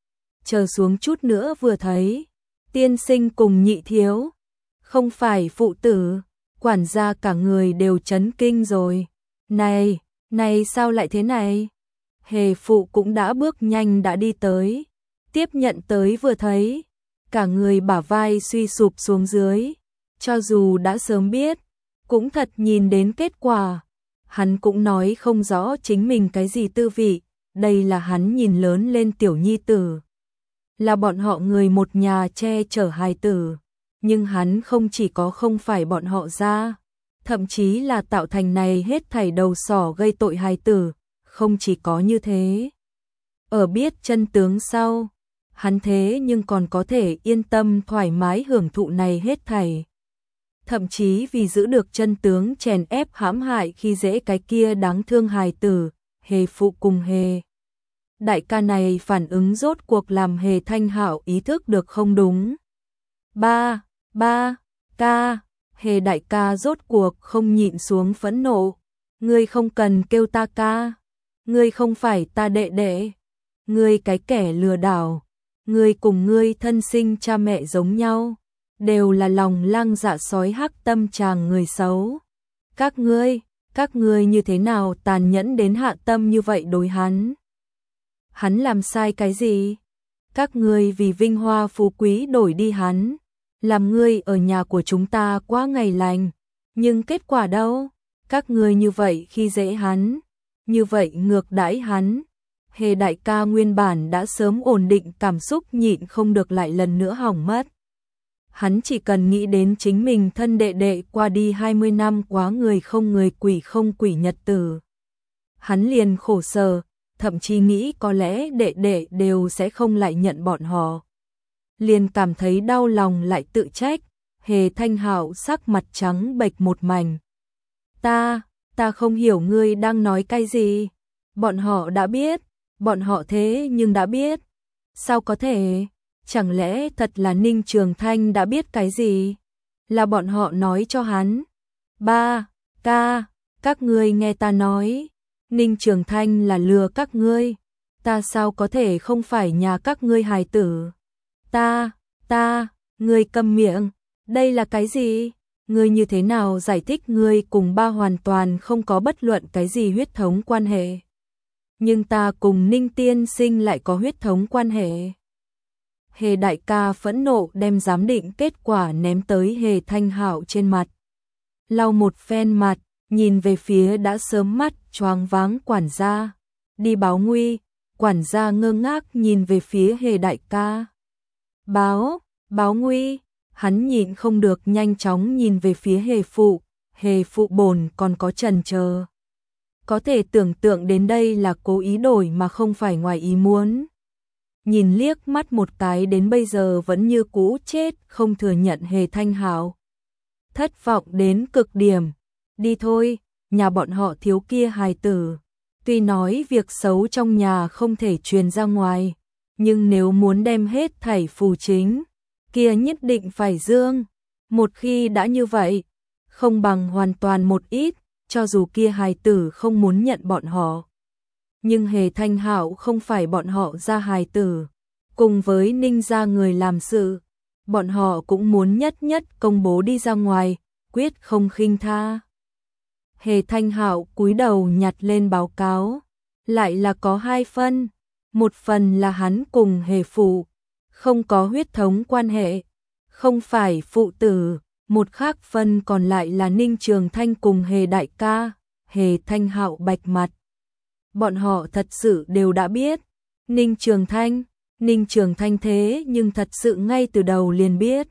chờ xuống chút nữa vừa thấy, tiên sinh cùng nhị thiếu, không phải phụ tử, quản gia cả người đều chấn kinh rồi. Này, này sao lại thế này? Hề phụ cũng đã bước nhanh đã đi tới, tiếp nhận tới vừa thấy, cả người bả vai suy sụp xuống dưới, cho dù đã sớm biết, cũng thật nhìn đến kết quả, hắn cũng nói không rõ chính mình cái gì tư vị, đây là hắn nhìn lớn lên tiểu nhi tử, là bọn họ người một nhà che chở hài tử, nhưng hắn không chỉ có không phải bọn họ ra, thậm chí là tạo thành này hết thảy đầu sỏ gây tội hài tử, không chỉ có như thế. Ở biết chân tướng sau, hắn thế nhưng còn có thể yên tâm thoải mái hưởng thụ này hết thảy. Thậm chí vì giữ được chân tướng chèn ép hãm hại khi dễ cái kia đáng thương hài tử, Hề phụ cùng Hề đại ca này phản ứng rốt cuộc làm Hề Thanh Hạo ý thức được không đúng. Ba, ba, ca, Hề đại ca rốt cuộc không nhịn xuống phẫn nộ, ngươi không cần kêu ta ca, ngươi không phải ta đệ đệ, ngươi cái kẻ lừa đảo, ngươi cùng ngươi thân sinh cha mẹ giống nhau, đều là lòng lang dạ sói hắc tâm tràng người xấu. Các ngươi, các ngươi như thế nào tàn nhẫn đến hạ tâm như vậy đối hắn? Hắn làm sai cái gì? Các ngươi vì vinh hoa phú quý đổi đi hắn, làm ngươi ở nhà của chúng ta quá ngày lành, nhưng kết quả đâu? Các ngươi như vậy khi dễ hắn, như vậy ngược đãi hắn. Hề đại ca nguyên bản đã sớm ổn định cảm xúc nhịn không được lại lần nữa hỏng mất. Hắn chỉ cần nghĩ đến chính mình thân đệ đệ qua đi hai mươi năm quá người không người quỷ không quỷ nhật tử. Hắn liền khổ sở, thậm chí nghĩ có lẽ đệ đệ đều sẽ không lại nhận bọn họ. Liền cảm thấy đau lòng lại tự trách, Hề Thanh Hạo sắc mặt trắng bệch một mảnh. Ta, ta không hiểu ngươi đang nói cái gì. Bọn họ đã biết, bọn họ thế nhưng đã biết. Sao có thể? Chẳng lẽ thật là Ninh Trường Thanh đã biết cái gì? Là bọn họ nói cho hắn. Ba, ca, các ngươi nghe ta nói. Ninh Trường Thanh là lừa các ngươi. Ta sao có thể không phải nhà các ngươi hài tử? Ta, ta, ngươi câm miệng. Đây là cái gì? ngươi như thế nào giải thích ngươi cùng ba hoàn toàn không có bất luận cái gì huyết thống quan hệ. Nhưng ta cùng Ninh tiên sinh lại có huyết thống quan hệ. Hề đại ca phẫn nộ đem giám định kết quả ném tới Hề Thanh Hạo trên mặt. Lau một phen mặt, nhìn về phía đã sớm mắt choáng váng quản gia. Đi báo nguy, quản gia ngơ ngác nhìn về phía Hề đại ca. Báo, báo nguy, hắn nhịn không được nhanh chóng nhìn về phía Hề phụ, Hề phụ bổn còn có chần chờ. Có thể tưởng tượng đến đây là cố ý đổi mà không phải ngoài ý muốn. Nhìn liếc mắt một cái đến bây giờ vẫn như cũ chết không thừa nhận Hề Thanh Hạo. Thất vọng đến cực điểm. Đi thôi, nhà bọn họ thiếu kia hài tử. Tuy nói việc xấu trong nhà không thể truyền ra ngoài, nhưng nếu muốn đem hết thảy phù chính, kia nhất định phải dương. Một khi đã như vậy, không bằng hoàn toàn một ít, cho dù kia hài tử không muốn nhận bọn họ. Nhưng Hề Thanh Hạo không phải bọn họ ra hài tử, cùng với Ninh gia người làm sự, bọn họ cũng muốn nhất nhất công bố đi ra ngoài, quyết không khinh tha. Hề Thanh Hạo cúi đầu nhặt lên báo cáo, lại là có hai phần, một phần là hắn cùng Hề phụ, không có huyết thống quan hệ, không phải phụ tử, một khác phần còn lại là Ninh Trường Thanh cùng Hề đại ca. Hề Thanh Hạo bạch mặt. Bọn họ thật sự đều đã biết. Ninh Trường Thanh, Ninh Trường Thanh thế nhưng thật sự ngay từ đầu liền biết.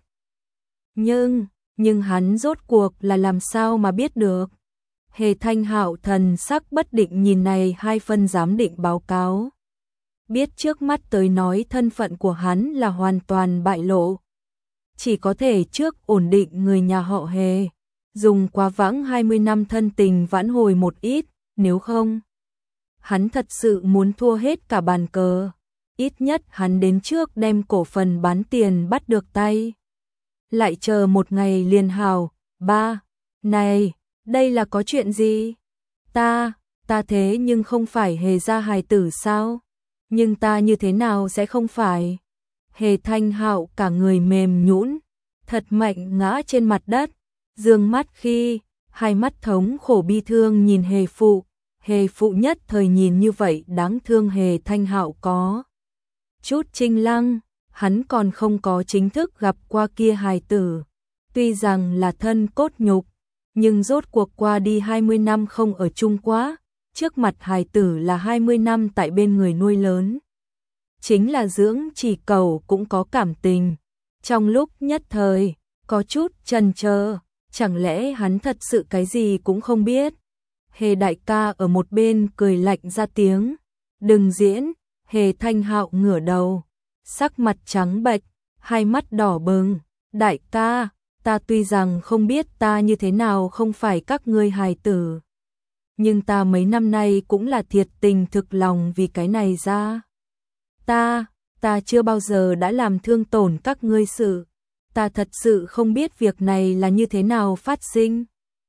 Nhưng, nhưng hắn rốt cuộc là làm sao mà biết được. Hề Thanh Hạo thần sắc bất định nhìn này hai phần giám định báo cáo. Biết trước mắt tới nói thân phận của hắn là hoàn toàn bại lộ. Chỉ có thể trước ổn định người nhà họ Hề, dùng quá vãng hai mươi năm thân tình vãn hồi một ít, nếu không, hắn thật sự muốn thua hết cả bàn cờ, ít nhất hắn đến trước đem cổ phần bán tiền bắt được tay. Lại chờ một ngày liền hào, ba, này, đây là có chuyện gì? Ta, ta thế nhưng không phải Hề gia hài tử sao? Nhưng ta như thế nào sẽ không phải? Hề Thanh Hạo cả người mềm nhũn, thật mạnh ngã trên mặt đất, dương mắt khi, hai mắt thống khổ bi thương nhìn Hề phụ, Hề phụ nhất thời nhìn như vậy đáng thương Hề Thanh Hạo có chút chinh lăng, hắn còn không có chính thức gặp qua kia hài tử, tuy rằng là thân cốt nhục, nhưng rốt cuộc qua đi hai mươi năm không ở chung quá, trước mặt hài tử là hai mươi năm tại bên người nuôi lớn. Chính là dưỡng chỉ cầu cũng có cảm tình. Trong lúc nhất thời, có chút chần chờ, chẳng lẽ hắn thật sự cái gì cũng không biết. Hề đại ca ở một bên cười lạnh ra tiếng. Đừng diễn, Hề Thanh Hạo ngửa đầu, sắc mặt trắng bệch, hai mắt đỏ bừng. Đại ca, ta tuy rằng không biết ta như thế nào không phải các ngươi hài tử. Nhưng ta mấy năm nay cũng là thiệt tình thực lòng vì cái này ra. Ta, ta chưa bao giờ đã làm thương tổn các ngươi sự. Ta thật sự không biết việc này là như thế nào phát sinh.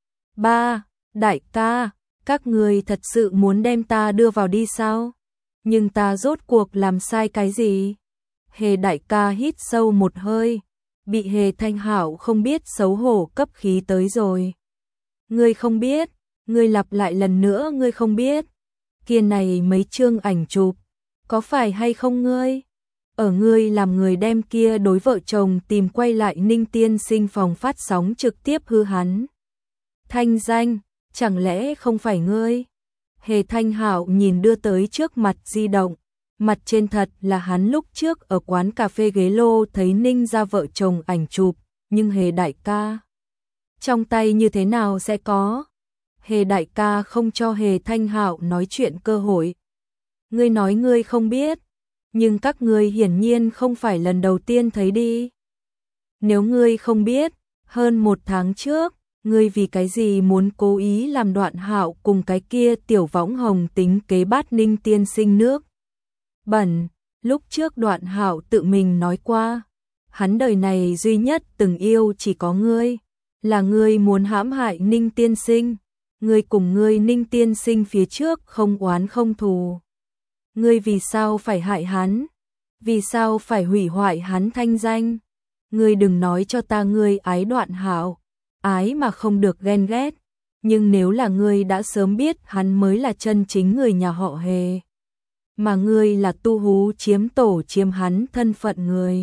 Ba, đại ca, các ngươi thật sự muốn đem ta đưa vào đi sao? Nhưng ta rốt cuộc làm sai cái gì? Hề đại ca hít sâu một hơi, bị Hề Thanh Hạo không biết xấu hổ cấp khí tới rồi. Ngươi không biết, ngươi lặp lại lần nữa ngươi không biết. Kia này mấy chương ảnh chụp, có phải hay không ngươi? Ở ngươi làm người đem kia đối vợ chồng tìm quay lại Ninh tiên sinh phòng phát sóng trực tiếp hư hắn. Thanh danh, chẳng lẽ không phải ngươi? Hề Thanh Hạo nhìn đưa tới trước mặt di động, mặt trên thật là hắn lúc trước ở quán cà phê ghế lô thấy Ninh ra vợ chồng ảnh chụp, nhưng Hề đại ca trong tay như thế nào sẽ có? Hề đại ca không cho Hề Thanh Hạo nói chuyện cơ hội. Ngươi nói ngươi không biết, nhưng các ngươi hiển nhiên không phải lần đầu tiên thấy đi. Nếu ngươi không biết, hơn một tháng trước, ngươi vì cái gì muốn cố ý làm Đoạn Hạo cùng cái kia tiểu võng hồng tính kế bát Ninh tiên sinh nước bẩn. Lúc trước Đoạn Hạo tự mình nói qua, hắn đời này duy nhất từng yêu chỉ có ngươi, là ngươi muốn hãm hại Ninh tiên sinh. Ngươi cùng ngươi Ninh tiên sinh phía trước không oán không thù. Ngươi vì sao phải hại hắn? Vì sao phải hủy hoại hắn thanh danh? Ngươi đừng nói cho ta ngươi ái Đoạn Hạo. ái mà không được ghen ghét. Nhưng nếu là ngươi đã sớm biết hắn mới là chân chính người nhà họ Hề, mà ngươi là tu hú chiếm tổ chiếm hắn thân phận người.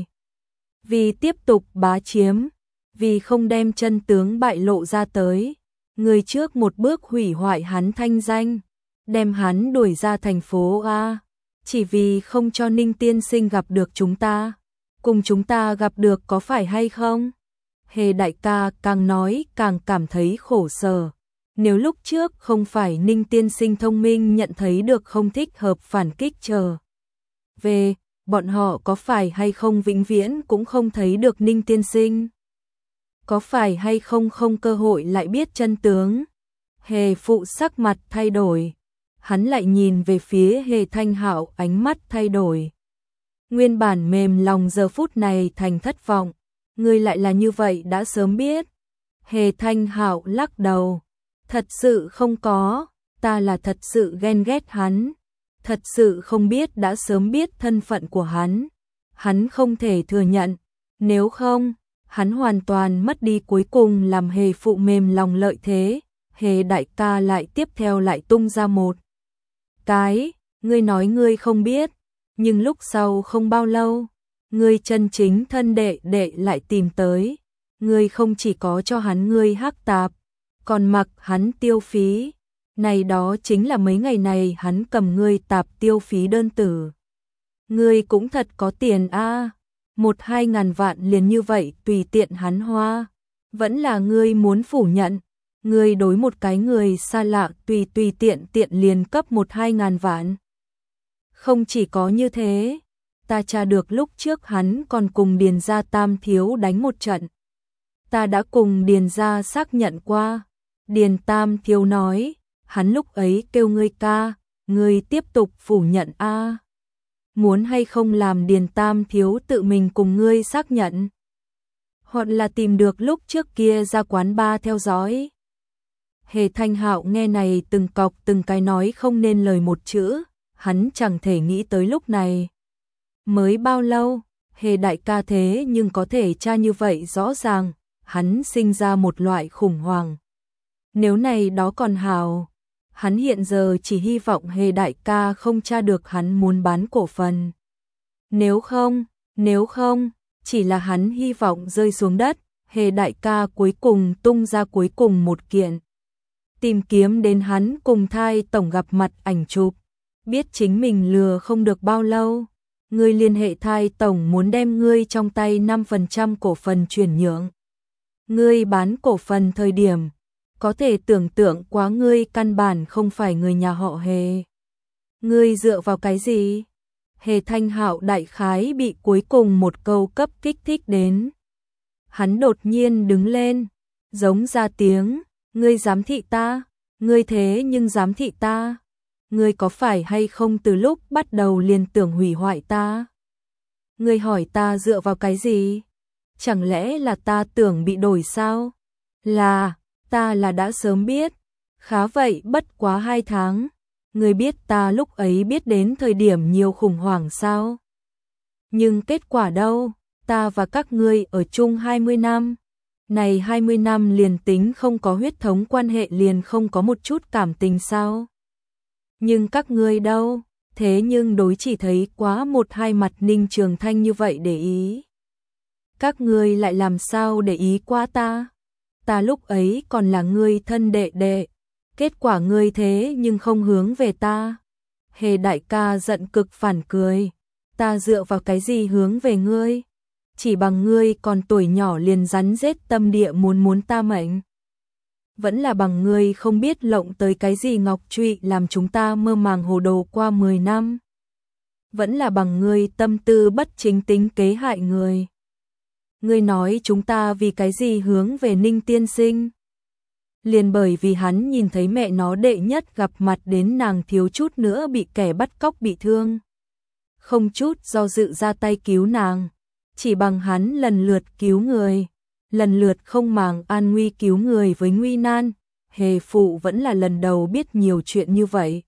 Vì tiếp tục bá chiếm, vì không đem chân tướng bại lộ ra tới, ngươi trước một bước hủy hoại hắn thanh danh, đem hắn đuổi ra thành phố A, chỉ vì không cho Ninh tiên sinh gặp được chúng ta. Cùng chúng ta gặp được có phải hay không? Hề đại ca càng nói càng cảm thấy khổ sở. Nếu lúc trước không phải Ninh tiên sinh thông minh nhận thấy được không thích hợp phản kích trở về, bọn họ có phải hay không vĩnh viễn cũng không thấy được Ninh tiên sinh? Có phải hay không không cơ hội lại biết chân tướng? Hề phụ sắc mặt thay đổi. Hắn lại nhìn về phía Hề Thanh Hạo, ánh mắt thay đổi. Nguyên bản mềm lòng giờ phút này thành thất vọng. Ngươi lại là như vậy đã sớm biết. Hề Thanh Hạo lắc đầu. Thật sự không có, ta là thật sự ghen ghét hắn. Thật sự không biết đã sớm biết thân phận của hắn. Hắn không thể thừa nhận. Nếu không, hắn hoàn toàn mất đi cuối cùng làm Hề phụ mềm lòng lợi thế. Hề đại ca lại tiếp theo lại tung ra một cái, ngươi nói ngươi không biết, nhưng lúc sau không bao lâu, ngươi chân chính thân đệ đệ lại tìm tới, ngươi không chỉ có cho hắn ngươi hắc tạp, còn mặc hắn tiêu phí, này đó chính là mấy ngày này hắn cầm ngươi tạp tiêu phí đơn tử. Ngươi cũng thật có tiền a, một hai ngàn vạn liền như vậy tùy tiện hắn hoa, vẫn là ngươi muốn phủ nhận. Ngươi đối một cái người xa lạ tùy tùy tiện tiện liền cấp một hai ngàn vạn. Không chỉ có như thế, ta tra được lúc trước hắn còn cùng Điền gia Tam thiếu đánh một trận. Ta đã cùng Điền gia xác nhận qua. Điền Tam thiếu nói, hắn lúc ấy kêu ngươi ca, ngươi tiếp tục phủ nhận a. Muốn hay không làm Điền Tam thiếu tự mình cùng ngươi xác nhận? Hoặc là tìm được lúc trước kia ra quán bar theo dõi. Hề Thanh Hạo nghe này từng cọc từng cái nói không nên lời một chữ, hắn chẳng thể nghĩ tới lúc này. Mới bao lâu, Hề đại ca thế nhưng có thể tra như vậy rõ ràng, hắn sinh ra một loại khủng hoảng. Nếu này đó còn hào, hắn hiện giờ chỉ hy vọng Hề đại ca không tra được hắn muốn bán cổ phần. Nếu không, nếu không, chỉ là hắn hy vọng rơi xuống đất, Hề đại ca cuối cùng tung ra cuối cùng một kiện. Tìm kiếm đến hắn cùng Thai tổng gặp mặt ảnh chụp, biết chính mình lừa không được bao lâu, ngươi liên hệ Thai tổng muốn đem ngươi trong tay năm phần trăm cổ phần chuyển nhượng. Ngươi bán cổ phần thời điểm, có thể tưởng tượng quá ngươi căn bản không phải người nhà họ Hề. Ngươi dựa vào cái gì? Hề Thanh Hạo đại khái bị cuối cùng một câu cấp kích thích đến. Hắn đột nhiên đứng lên, giống ra tiếng. Ngươi giám thị ta, ngươi thế nhưng giám thị ta, ngươi có phải hay không từ lúc bắt đầu liền tưởng hủy hoại ta? Ngươi hỏi ta dựa vào cái gì? Chẳng lẽ là ta tưởng bị đổi sao? Là, ta là đã sớm biết, khá vậy bất quá hai tháng, ngươi biết ta lúc ấy biết đến thời điểm nhiều khủng hoảng sao? Nhưng kết quả đâu, ta và các ngươi ở chung hai mươi năm. Này hai mươi năm liền tính không có huyết thống quan hệ liền không có một chút cảm tình sao? Nhưng các ngươi đâu, thế nhưng đối chỉ thấy quá một hai mặt Ninh Trường Thanh như vậy để ý. Các ngươi lại làm sao để ý quá ta? Ta lúc ấy còn là ngươi thân đệ đệ, kết quả ngươi thế nhưng không hướng về ta. Hề đại ca giận cực phản cười, ta dựa vào cái gì hướng về ngươi? Chỉ bằng ngươi còn tuổi nhỏ liền rắn rết tâm địa muốn muốn ta mệnh. Vẫn là bằng ngươi không biết lộng tới cái gì ngọc trụy làm chúng ta mơ màng hồ đồ qua mười năm. Vẫn là bằng ngươi tâm tư bất chính tính kế hại người. Ngươi nói chúng ta vì cái gì hướng về Ninh tiên sinh? Liền bởi vì hắn nhìn thấy mẹ nó đệ nhất gặp mặt đến nàng thiếu chút nữa bị kẻ bắt cóc bị thương. Không chút do dự ra tay cứu nàng. Chỉ bằng hắn lần lượt cứu người, lần lượt không màng an nguy cứu người với nguy nan, Hề phụ vẫn là lần đầu biết nhiều chuyện như vậy.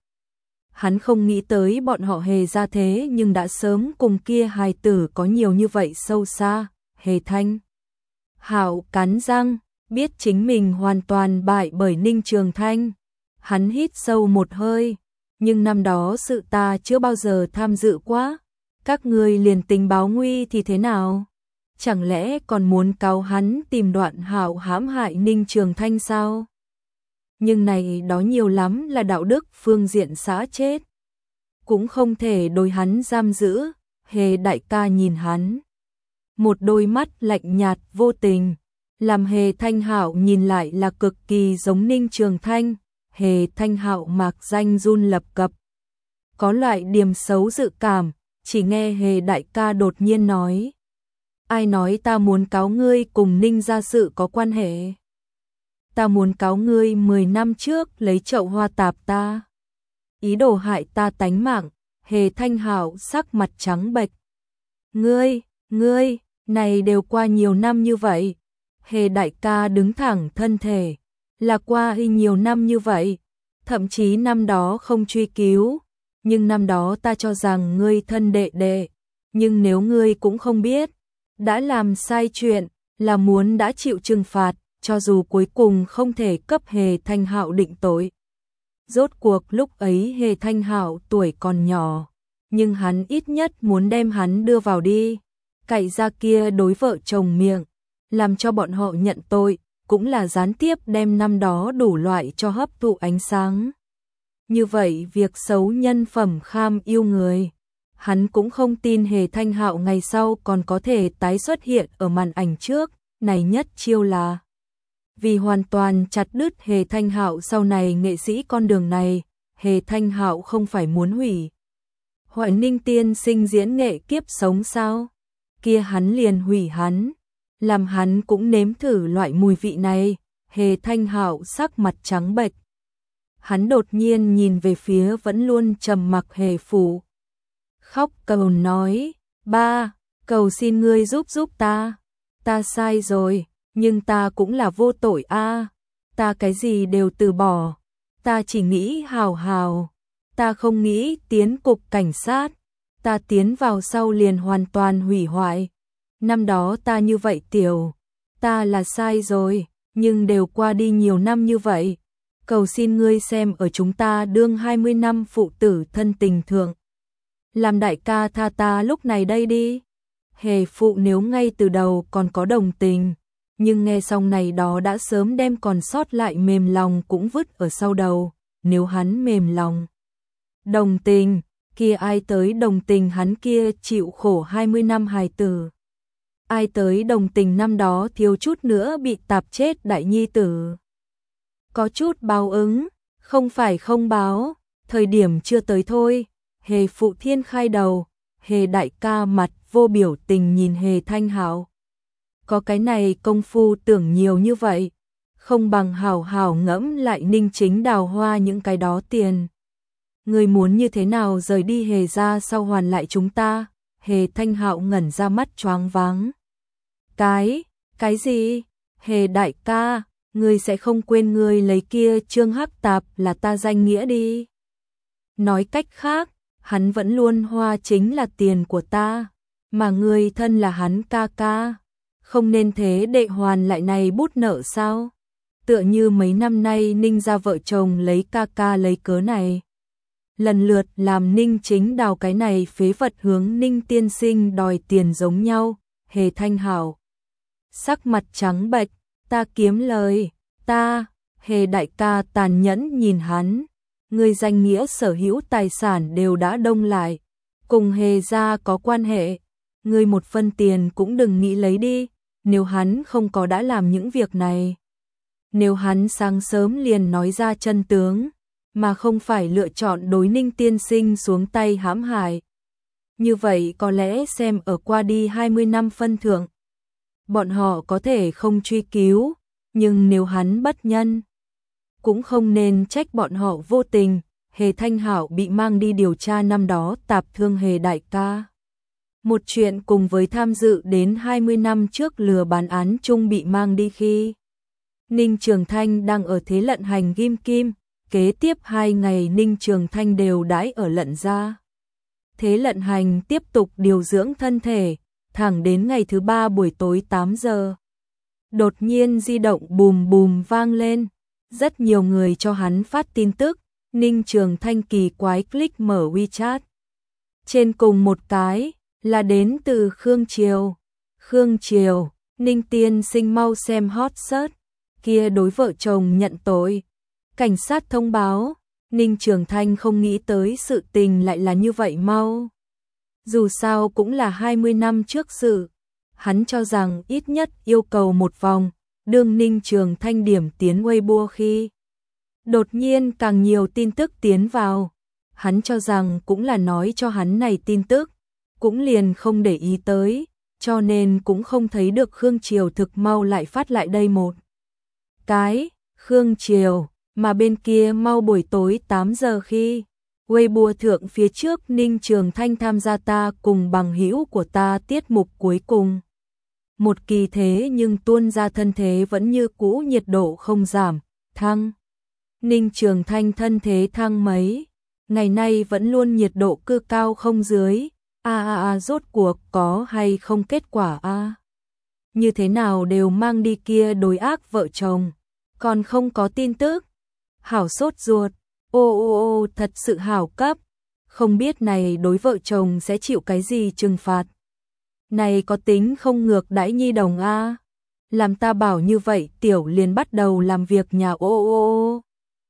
Hắn không nghĩ tới bọn họ Hề ra thế nhưng đã sớm cùng kia hài tử có nhiều như vậy sâu xa. Hề Thanh Hạo cắn răng, biết chính mình hoàn toàn bại bởi Ninh Trường Thanh. Hắn hít sâu một hơi, nhưng năm đó sự ta chưa bao giờ tham dự quá. Các ngươi liền tính báo nguy thì thế nào? Chẳng lẽ còn muốn cáo hắn tìm Đoạn Hạo hãm hại Ninh Trường Thanh sao? Nhưng này đó nhiều lắm là đạo đức phương diện xã chết. Cũng không thể đối hắn giam giữ. Hề đại ca nhìn hắn, một đôi mắt lạnh nhạt vô tình, làm Hề Thanh Hạo nhìn lại là cực kỳ giống Ninh Trường Thanh. Hề Thanh Hạo mạc danh run lập cập, có loại điềm xấu dự cảm. Chỉ nghe Hề đại ca đột nhiên nói: ai nói ta muốn cáo ngươi cùng Ninh gia sự có quan hệ? Ta muốn cáo ngươi mười năm trước lấy chậu hoa tạp ta, ý đồ hại ta tánh mạng. Hề Thanh Hạo sắc mặt trắng bệch. Ngươi, ngươi, này đều qua nhiều năm như vậy. Hề đại ca đứng thẳng thân thể, là qua y nhiều năm như vậy, thậm chí năm đó không truy cứu, nhưng năm đó ta cho rằng ngươi thân đệ đệ, nhưng nếu ngươi cũng không biết, đã làm sai chuyện, là muốn đã chịu trừng phạt, cho dù cuối cùng không thể cấp Hề Thanh Hạo định tội. Rốt cuộc lúc ấy Hề Thanh Hạo tuổi còn nhỏ, nhưng hắn ít nhất muốn đem hắn đưa vào đi, cậy ra kia đối vợ chồng miệng, làm cho bọn họ nhận tội, cũng là gián tiếp đem năm đó đủ loại cho hấp thụ ánh sáng. Như vậy việc xấu nhân phẩm kham yêu người, hắn cũng không tin Hề Thanh Hạo ngày sau còn có thể tái xuất hiện ở màn ảnh trước. Này nhất chiêu là vì hoàn toàn chặt đứt Hề Thanh Hạo sau này nghệ sĩ con đường này. Hề Thanh Hạo không phải muốn hủy hoại Ninh tiên sinh diễn nghệ kiếp sống sao? Kia hắn liền hủy hắn, làm hắn cũng nếm thử loại mùi vị này. Hề Thanh Hạo sắc mặt trắng bệch. Hắn đột nhiên nhìn về phía vẫn luôn trầm mặc Hề Phủ, khóc cầu nói: ba, cầu xin ngươi giúp giúp ta, ta sai rồi, nhưng ta cũng là vô tội a, ta cái gì đều từ bỏ, ta chỉ nghĩ hào hào, ta không nghĩ tiến cục cảnh sát, ta tiến vào sau liền hoàn toàn hủy hoại. Năm đó ta như vậy tiểu, ta là sai rồi, nhưng đều qua đi nhiều năm như vậy, cầu xin ngươi xem ở chúng ta đương hai mươi năm phụ tử thân tình thượng, làm đại ca tha ta lúc này đây đi. Hề Phụ nếu ngay từ đầu còn có đồng tình, nhưng nghe xong này đó đã sớm đem còn sót lại mềm lòng cũng vứt ở sau đầu. Nếu hắn mềm lòng đồng tình, kia ai tới đồng tình hắn kia chịu khổ hai mươi năm hài tử? Ai tới đồng tình năm đó thiếu chút nữa bị tạp chết đại nhi tử? Có chút báo ứng, không phải không báo, thời điểm chưa tới thôi. Hề Phụ thiên khai đầu, Hề đại ca mặt vô biểu tình nhìn Hề Thanh Hạo. Có cái này công phu tưởng nhiều như vậy, không bằng hảo hảo ngẫm lại Ninh Chính đào hoa những cái đó tiền. Người muốn như thế nào rời đi Hề ra sau hoàn lại chúng ta? Hề Thanh Hạo ngẩn ra mắt choáng váng. Cái, cái gì? Hề đại ca, ngươi sẽ không quên ngươi lấy kia Trương Hắc Tạp là ta danh nghĩa đi. Nói cách khác, hắn vẫn luôn hoa chính là tiền của ta, mà ngươi thân là hắn ca ca, không nên thế đệ hoàn lại này bút nợ sao? Tựa như mấy năm nay Ninh gia vợ chồng lấy ca ca lấy cớ này, lần lượt làm Ninh Chính đào cái này phế vật hướng Ninh tiên sinh đòi tiền giống nhau. Hề Thanh Hạo sắc mặt trắng bệch, ta kiếm lời, ta. Hề đại ca tàn nhẫn nhìn hắn, người danh nghĩa sở hữu tài sản đều đã đông lại, cùng Hề gia có quan hệ, người một phân tiền cũng đừng nghĩ lấy đi. Nếu hắn không có đã làm những việc này, nếu hắn sáng sớm liền nói ra chân tướng, mà không phải lựa chọn đối Ninh tiên sinh xuống tay hãm hại, như vậy có lẽ xem ở qua đi hai mươi năm phân thượng, bọn họ có thể không truy cứu, nhưng nếu hắn bất nhân, cũng không nên trách bọn họ vô tình. Hề Thanh Hạo bị mang đi điều tra năm đó tạp thương Hề đại ca. Một chuyện cùng với tham dự đến hai mươi năm trước lừa bán án chung bị mang đi khi Ninh Trường Thanh đang ở thế lận hành ghim kim, kế tiếp hai ngày Ninh Trường Thanh đều đãi ở lận gia. Thế lận hành tiếp tục điều dưỡng thân thể, thẳng đến ngày thứ ba buổi tối tám giờ. Đột nhiên di động bùm bùm vang lên, rất nhiều người cho hắn phát tin tức, Ninh Trường Thanh kỳ quái click mở WeChat. Trên cùng một cái, là đến từ Khương Triều. Khương Triều, Ninh tiên sinh mau xem hot search, kia đối vợ chồng nhận tội. Cảnh sát thông báo, Ninh Trường Thanh không nghĩ tới sự tình lại là như vậy mau. Dù sao cũng là hai mươi năm trước sự, hắn cho rằng ít nhất yêu cầu một vòng, đương Ninh Trường Thanh điểm tiến Weibo khi. Đột nhiên càng nhiều tin tức tiến vào, hắn cho rằng cũng là nói cho hắn này tin tức, cũng liền không để ý tới, cho nên cũng không thấy được Khương Triều thực mau lại phát lại đây một cái, Khương Triều, mà bên kia mau buổi tối tám giờ khi Weibo thượng phía trước Ninh Trường Thanh tham gia ta cùng bằng hữu của ta tiết mục cuối cùng. Một kỳ thế nhưng tuôn ra thân thế vẫn như cũ, nhiệt độ không giảm, thăng. Ninh Trường Thanh thân thế thăng mấy, ngày nay vẫn luôn nhiệt độ cư cao không dưới, a a a rốt cuộc có hay không kết quả a à? Như thế nào đều mang đi kia đối ác vợ chồng, còn không có tin tức. Hảo sốt ruột, ô ô ô thật sự hảo cấp, không biết này đối vợ chồng sẽ chịu cái gì trừng phạt. Này có tính không ngược đãi nhi đồng a à? Làm ta bảo như vậy tiểu liền bắt đầu làm việc nhà ô ô ô.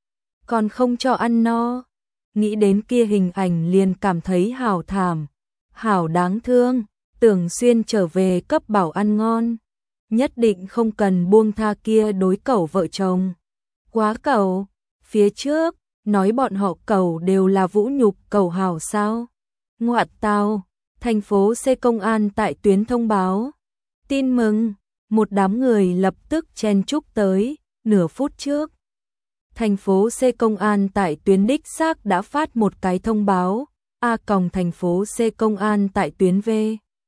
Còn không cho ăn no. Nghĩ đến kia hình ảnh liền cảm thấy hảo thảm, hảo đáng thương, tưởng xuyên trở về cấp bảo ăn ngon. Nhất định không cần buông tha kia đối cẩu vợ chồng. Quá cẩu, phía trước, nói bọn họ cẩu đều là vũ nhục cẩu hảo sao. Ngoại tao, thành phố C công an tại tuyến thông báo. Tin mừng, một đám người lập tức chen chúc tới, nửa phút trước. Thành phố C công an tại tuyến đích xác đã phát một cái thông báo, A còng thành phố C công an tại tuyến V.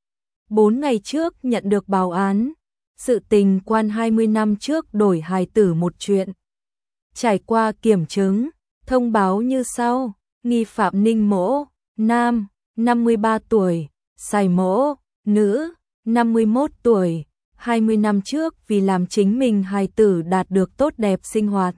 Bốn ngày trước nhận được báo án, sự tình quan hai mươi năm trước đổi hài tử một chuyện. Trải qua kiểm chứng, thông báo như sau, nghi phạm Ninh Mỗ, nam, năm mươi ba tuổi, Sài Mỗ, nữ, năm mươi mốt tuổi, hai mươi năm trước vì làm chính mình hài tử đạt được tốt đẹp sinh hoạt.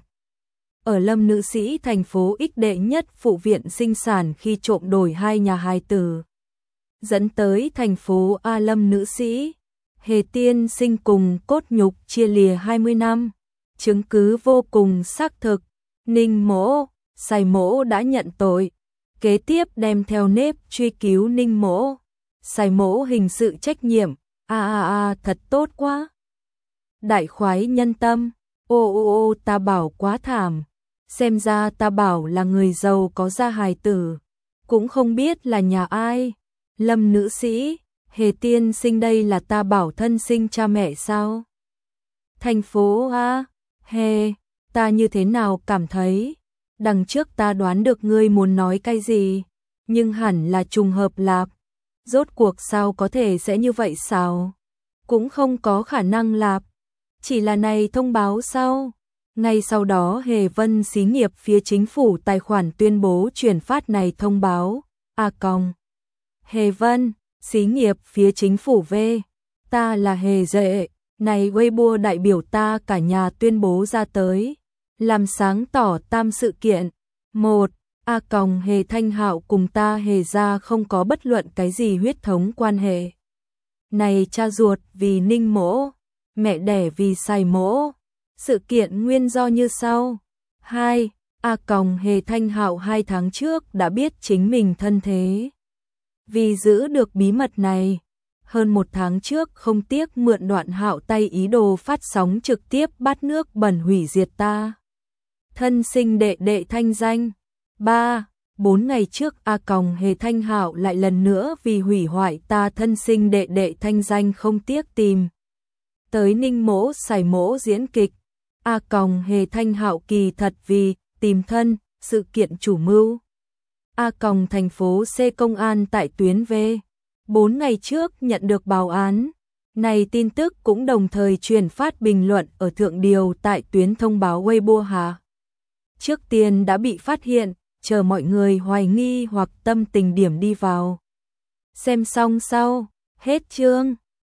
Ở Lâm nữ sĩ thành phố X đệ nhất phụ viện sinh sản khi trộm đổi hai nhà hài tử. Dẫn tới thành phố A Lâm nữ sĩ, Hề tiên sinh cùng cốt nhục chia lìa hai mươi năm. Chứng cứ vô cùng xác thực, Ninh Mỗ, Sài Mỗ đã nhận tội. Kế tiếp đem theo nếp truy cứu Ninh Mỗ, Sài Mỗ hình sự trách nhiệm. A a a thật tốt quá. Đại khoái nhân tâm, ô ô ô ta bảo quá thảm. Xem ra ta bảo là người giàu có gia hài tử, cũng không biết là nhà ai. Lâm nữ sĩ, Hề tiên sinh đây là ta bảo thân sinh cha mẹ sao? Thành phố A, Hề, ta như thế nào cảm thấy? Đằng trước ta đoán được ngươi muốn nói cái gì, nhưng hẳn là trùng hợp lạp. Rốt cuộc sao có thể sẽ như vậy sao? Cũng không có khả năng lạp. Chỉ là này thông báo sau. Ngay sau đó Hề Vân xí nghiệp phía chính phủ tài khoản tuyên bố chuyển phát này thông báo. A còng. Hề Vân, xí nghiệp phía chính phủ V. Ta là Hề Dệ, này Weibo đại biểu ta cả nhà tuyên bố ra tới. Làm sáng tỏ tam sự kiện. Một. A còng Hề Thanh Hạo cùng ta Hề gia không có bất luận cái gì huyết thống quan hệ. Này cha ruột vì Ninh Mỗ, mẹ đẻ vì Sài Mỗ. Sự kiện nguyên do như sau. Hai. A còng Hề Thanh Hạo hai tháng trước đã biết chính mình thân thế. Vì giữ được bí mật này, hơn một tháng trước không tiếc mượn đoạn Hạo tay ý đồ phát sóng trực tiếp bắt nước bẩn hủy diệt ta. Thân sinh đệ đệ thanh danh. Ba. Bốn ngày trước A còng Hề Thanh Hạo lại lần nữa vì hủy hoại ta thân sinh đệ đệ thanh danh không tiếc tìm tới Ninh Mỗ Sài Mỗ diễn kịch. A còng Hề Thanh Hạo kỳ thật vì tìm thân, sự kiện chủ mưu. A còng thành phố C công an tại tuyến V. Bốn ngày trước nhận được báo án. Này tin tức cũng đồng thời truyền phát bình luận ở thượng điều tại tuyến thông báo Weibo Hà. Trước tiên đã bị phát hiện, chờ mọi người hoài nghi hoặc tâm tình điểm đi vào. Xem xong sau, hết chương.